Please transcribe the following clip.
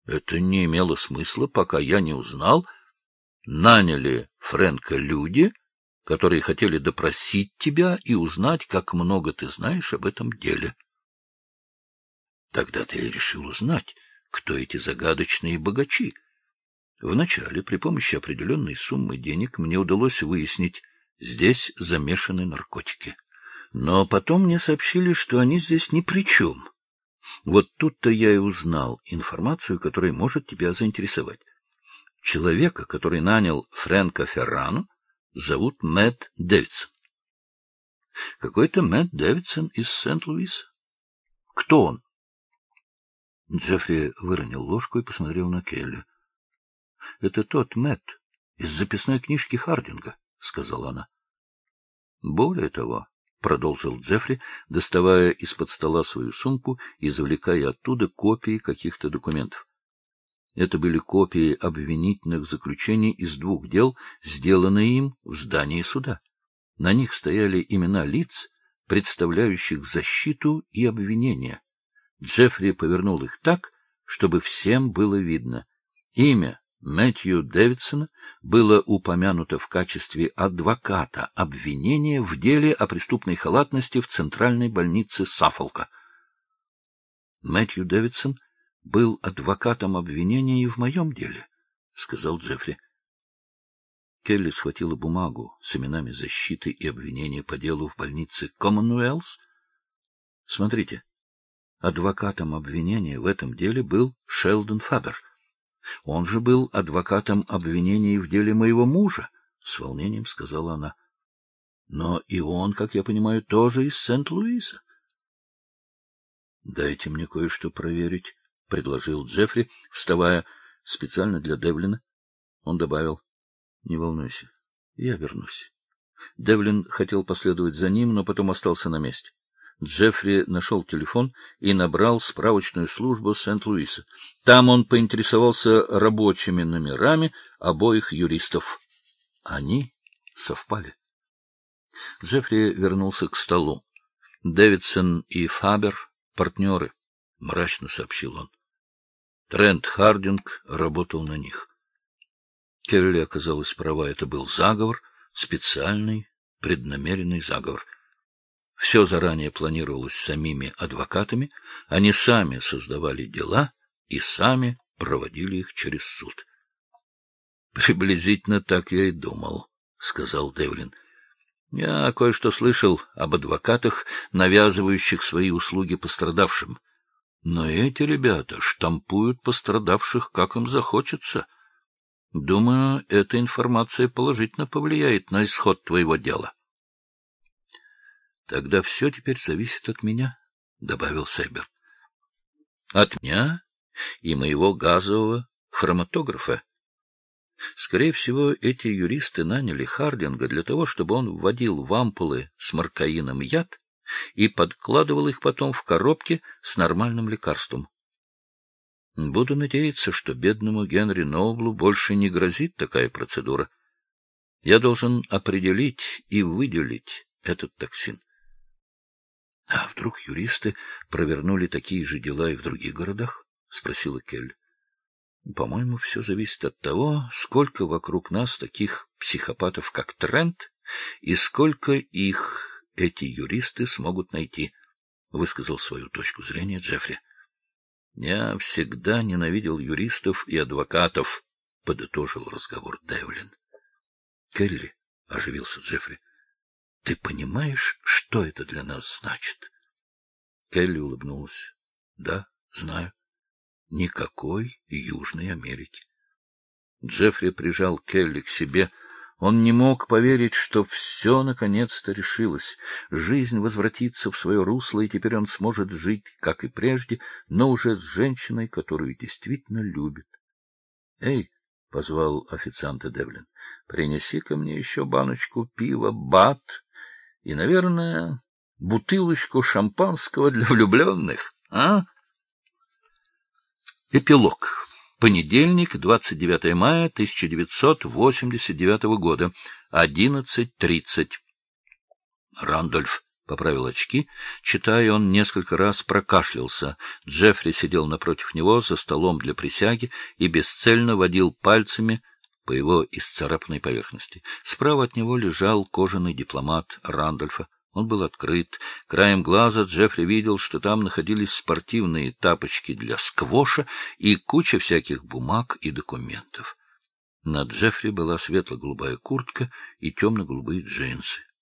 Это не имело смысла, пока я не узнал, наняли Фрэнка люди, которые хотели допросить тебя и узнать, как много ты знаешь об этом деле. Тогда-то я решил узнать, кто эти загадочные богачи. Вначале, при помощи определенной суммы денег, мне удалось выяснить, здесь замешаны наркотики. Но потом мне сообщили, что они здесь ни при чем. Вот тут-то я и узнал информацию, которая может тебя заинтересовать. Человека, который нанял Фрэнка Феррану, зовут Мэтт Дэвидсон. Какой-то Мэтт Дэвидсон из Сент-Луиса. Кто он? Джеффри выронил ложку и посмотрел на Келли. — Это тот Мэтт из записной книжки Хардинга, — сказала она. — Более того, — продолжил Джеффри, доставая из-под стола свою сумку и извлекая оттуда копии каких-то документов. Это были копии обвинительных заключений из 2 дел, сделанные им в здании суда. На них стояли имена лиц, представляющих защиту и обвинение. Джеффри повернул их так, чтобы всем было видно. Имя Мэтью Дэвидсона было упомянуто в качестве адвоката обвинения в деле о преступной халатности в центральной больнице Саффолка. Мэтью Дэвидсон был адвокатом обвинения и в моем деле, — сказал Джеффри. Келли схватила бумагу с именами защиты и обвинения по делу в больнице Commonwealth. Смотрите, адвокатом обвинения в этом деле был Шелдон Фабер. Он же был адвокатом обвинений в деле моего мужа, — с волнением сказала она. Но и он, как я понимаю, тоже из Сент-Луиса. — Дайте мне кое-что проверить, — предложил Джеффри, вставая специально для Девлина. Он добавил: — Не волнуйся, я вернусь. Девлин хотел последовать за ним, но потом остался на месте. Джеффри нашел телефон и набрал справочную службу Сент-Луиса. Там он поинтересовался рабочими номерами обоих юристов. Они совпали. Джеффри вернулся к столу. Дэвидсон и Фабер — партнеры, — мрачно сообщил он. Трент Хардинг работал на них. Келли оказалась права, это был заговор, специальный, преднамеренный заговор. Все заранее планировалось самими адвокатами, они сами создавали дела и сами проводили их через суд. — Приблизительно так я и думал, — сказал Девлин. — Я кое-что слышал об адвокатах, навязывающих свои услуги пострадавшим. Но эти ребята штампуют пострадавших, как им захочется. Думаю, эта информация положительно повлияет на исход твоего дела. — Тогда все теперь зависит от меня, — добавил Сейбер. — От меня и моего газового хроматографа. Скорее всего, эти юристы наняли Хардинга для того, чтобы он вводил в ампулы с маркаином яд и подкладывал их потом в коробки с нормальным лекарством. Буду надеяться, что бедному Генри Ноблу больше не грозит такая процедура. Я должен определить и выделить этот токсин. — А вдруг юристы провернули такие же дела и в других городах? — спросила Келли. — По-моему, все зависит от того, сколько вокруг нас таких психопатов, как Трент, и сколько их эти юристы смогут найти, — высказал свою точку зрения Джеффри. — Я всегда ненавидел юристов и адвокатов, — подытожил разговор Девлин. — Келли, — оживился Джеффри, — ты понимаешь, что это для нас значит? Келли улыбнулась. — Да, знаю. Никакой Южной Америки. Джеффри прижал Келли к себе. Он не мог поверить, что все наконец-то решилось. Жизнь возвратится в свое русло, и теперь он сможет жить, как и прежде, но уже с женщиной, которую действительно любит. — Эй! — позвал официанта Девлин. — Принеси-ка мне еще баночку пива «Бат» и, наверное, бутылочку шампанского для влюбленных, а? Эпилог. Понедельник, 29 мая 1989 года, 11:30. Рандольф поправил очки. Читая, он несколько раз прокашлялся. Джеффри сидел напротив него за столом для присяги и бесцельно водил пальцами по его исцарапанной поверхности. Справа от него лежал кожаный дипломат Рандольфа. Он был открыт. Краем глаза Джеффри видел, что там находились спортивные тапочки для сквоша и куча всяких бумаг и документов. На Джеффри была светло-голубая куртка и темно-голубые джинсы.